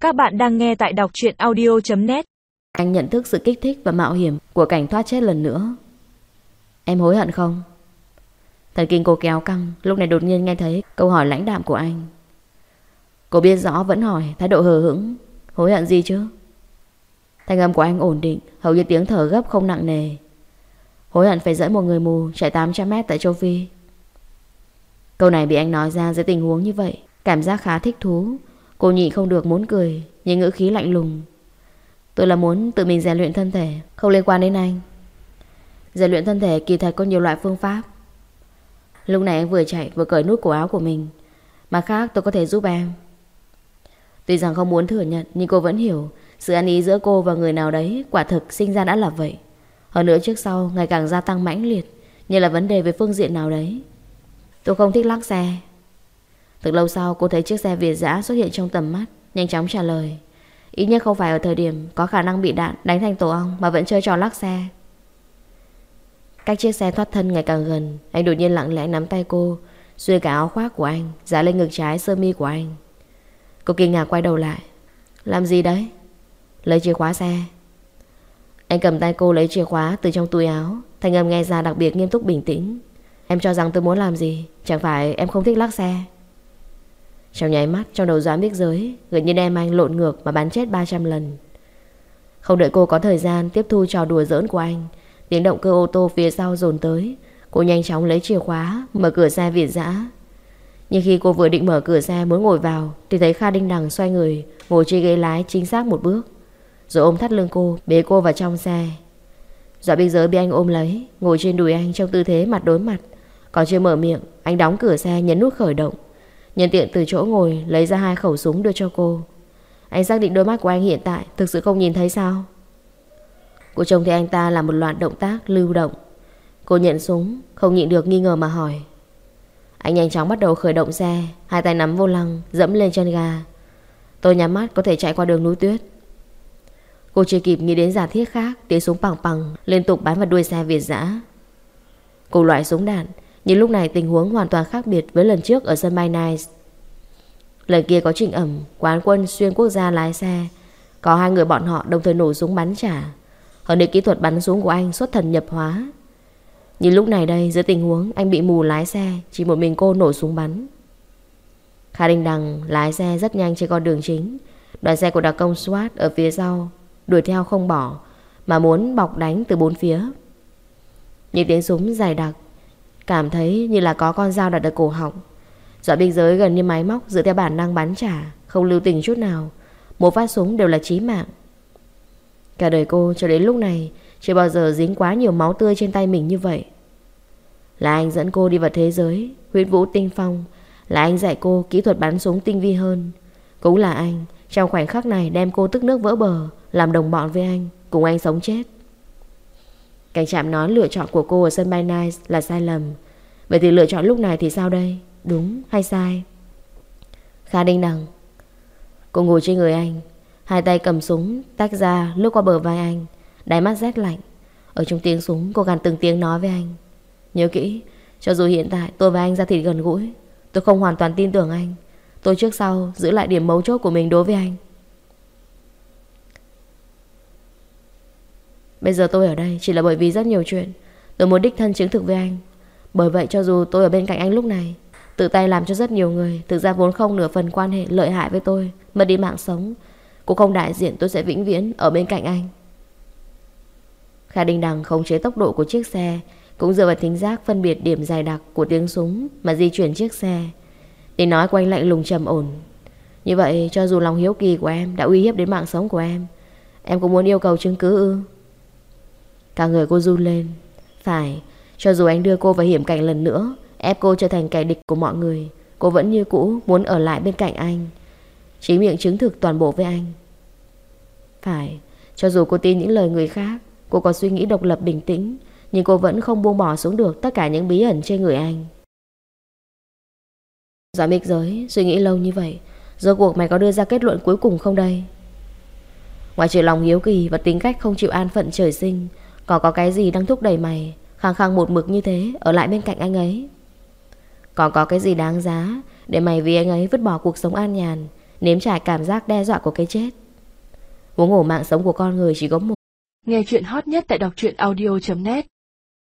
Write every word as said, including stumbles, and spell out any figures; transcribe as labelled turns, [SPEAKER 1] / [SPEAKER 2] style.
[SPEAKER 1] Các bạn đang nghe tại đọc truyện audio chấm net.
[SPEAKER 2] Anh nhận thức sự kích thích và mạo hiểm của cảnh thoát chết lần nữa. Em hối hận không? Thần kinh cô kéo căng, lúc này đột nhiên nghe thấy câu hỏi lãnh đạm của anh. Cô biết rõ vẫn hỏi, thái độ hờ hững. Hối hận gì chứ? Thanh âm của anh ổn định, hầu như tiếng thở gấp không nặng nề. Hối hận phải dẫn một người mù chạy tám trăm mét tại châu Phi. Câu này bị anh nói ra dưới tình huống như vậy, cảm giác khá thích thú. Cô nhịn không được muốn cười, nhưng ngữ khí lạnh lùng. Tôi là muốn tự mình rèn luyện thân thể, không liên quan đến anh. Rèn luyện thân thể kỳ thật có nhiều loại phương pháp. Lúc này anh vừa chạy vừa cởi nút cổ áo của mình. Mặt khác tôi có thể giúp em. Tuy rằng không muốn thừa nhận, nhưng cô vẫn hiểu sự ăn ý giữa cô và người nào đấy quả thực sinh ra đã là vậy. Hơn nữa trước sau ngày càng gia tăng mãnh liệt, như là vấn đề về phương diện nào đấy. Tôi không thích lắc xe. Từ lâu sau cô thấy chiếc xe Việt dã xuất hiện trong tầm mắt, nhanh chóng trả lời. Ít nhất không phải ở thời điểm có khả năng bị đạn đánh thành tổ ong mà vẫn chơi trò lắc xe. Cách chiếc xe thoát thân ngày càng gần, anh đột nhiên lặng lẽ nắm tay cô, xuôi cả áo khoác của anh, dán lên ngực trái sơ mi của anh. Cô kinh ngạc quay đầu lại. Làm gì đấy? Lấy chìa khóa xe. Anh cầm tay cô lấy chìa khóa từ trong túi áo, thanh âm nghe ra đặc biệt nghiêm túc bình tĩnh. Em cho rằng tôi muốn làm gì? Chẳng phải em không thích lắc xe? Trong nháy mắt, trong đầu Doãn Bích Giới gần như đem anh lộn ngược mà bắn chết ba trăm lần. Không đợi cô có thời gian tiếp thu trò đùa giỡn của anh, tiếng động cơ ô tô phía sau dồn tới. Cô nhanh chóng lấy chìa khóa mở cửa xe Việt dã. Nhưng khi cô vừa định mở cửa xe muốn ngồi vào thì thấy Kha Đinh Đằng xoay người ngồi trên ghế lái chính xác một bước, rồi ôm thắt lưng cô, bế cô vào trong xe. Doãn Bích Giới bị anh ôm lấy, ngồi trên đùi anh trong tư thế mặt đối mặt. Còn chưa mở miệng, anh đóng cửa xe nhấn nút khởi động, nhân tiện từ chỗ ngồi lấy ra hai khẩu súng đưa cho cô. Anh xác định đôi mắt của anh hiện tại thực sự không nhìn thấy sao? Cô trông thấy anh ta làm một loạt động tác lưu động. Cô nhận súng, không nhịn được nghi ngờ mà hỏi. Anh nhanh chóng bắt đầu khởi động xe, hai tay nắm vô lăng, dẫm lên chân ga. Tôi nhắm mắt có thể chạy qua đường núi tuyết. Cô chưa kịp nghĩ đến giả thiết khác, tiếng súng pằng pằng liên tục bắn vào đuôi xe Việt dã. Cùng loại súng đạn, nhưng lúc này tình huống hoàn toàn khác biệt với lần trước ở sân bay Nice. Lần kia có Trịnh Ẩm, quán quân xuyên quốc gia lái xe, có hai người bọn họ đồng thời nổ súng bắn trả. Hơn nữa kỹ thuật bắn súng của anh xuất thần nhập hóa. Nhưng lúc này đây, dưới tình huống anh bị mù lái xe, chỉ một mình cô nổ súng bắn. Kha Đinh Đằng lái xe rất nhanh trên con đường chính. Đoàn xe của đặc công SWAT ở phía sau đuổi theo không bỏ, mà muốn bọc đánh từ bốn phía. Những tiếng súng dày đặc, cảm thấy như là có con dao đặt ở cổ họng. Doãn Bích Giới gần như máy móc dựa theo bản năng bắn trả, không lưu tình chút nào. Một phát súng đều là chí mạng. Cả đời cô cho đến lúc này chưa bao giờ dính quá nhiều máu tươi trên tay mình như vậy. Là anh dẫn cô đi vào thế giới huyễn vũ tinh phong, là anh dạy cô kỹ thuật bắn súng tinh vi hơn. Cũng là anh trong khoảnh khắc này đem cô tức nước vỡ bờ, làm đồng bọn với anh, cùng anh sống chết. Cảnh Trạm nói lựa chọn của cô ở sân bay Nice là sai lầm. Vậy thì lựa chọn lúc này thì sao đây? Đúng hay sai? Kha Đinh Đằng. Cô ngồi trên người anh, hai tay cầm súng tách ra lướt qua bờ vai anh, đáy mắt rét lạnh. Ở trong tiếng súng cô gằn từng tiếng nói với anh. Nhớ kỹ, cho dù hiện tại tôi và anh ra thịt gần gũi, tôi không hoàn toàn tin tưởng anh. Tôi trước sau giữ lại điểm mấu chốt của mình đối với anh. Bây giờ tôi ở đây chỉ là bởi vì rất nhiều chuyện. Tôi muốn đích thân chứng thực với anh. Bởi vậy cho dù tôi ở bên cạnh anh lúc này, tự tay làm cho rất nhiều người thực ra vốn không nửa phần quan hệ lợi hại với tôi mất đi mạng sống, cũng không đại diện tôi sẽ vĩnh viễn ở bên cạnh anh. Kha Đinh Đằng khống chế tốc độ của chiếc xe, cũng dựa vào thính giác phân biệt điểm dày đặc của tiếng súng mà di chuyển chiếc xe. Tiếng nói của anh lạnh lùng trầm ổn. Như vậy cho dù lòng hiếu kỳ của em đã uy hiếp đến mạng sống của em, em cũng muốn yêu cầu chứng cứ ư? Cả người cô run lên. Phải, cho dù anh đưa cô vào hiểm cảnh lần nữa, ép cô trở thành kẻ địch của mọi người, cô vẫn như cũ muốn ở lại bên cạnh anh, chính miệng chứng thực toàn bộ với anh. Phải, cho dù cô tin những lời người khác, cô có suy nghĩ độc lập bình tĩnh, nhưng cô vẫn không buông bỏ xuống được tất cả những bí ẩn trên người anh. Doãn Bích Giới, suy nghĩ lâu như vậy, rốt cuộc mày có đưa ra kết luận cuối cùng không đây? Ngoài trừ lòng hiếu kỳ và tính cách không chịu an phận trời sinh, còn có cái gì đang thúc đẩy mày khăng khăng một mực như thế ở lại bên cạnh anh ấy? Còn có cái gì đáng giá để mày vì anh ấy vứt bỏ cuộc sống an nhàn, nếm trải cảm giác đe dọa của cái chết. Huống hồ mạng sống của con người chỉ có một.
[SPEAKER 1] Nghe chuyện hot nhất tại đọc truyện audio chấm net.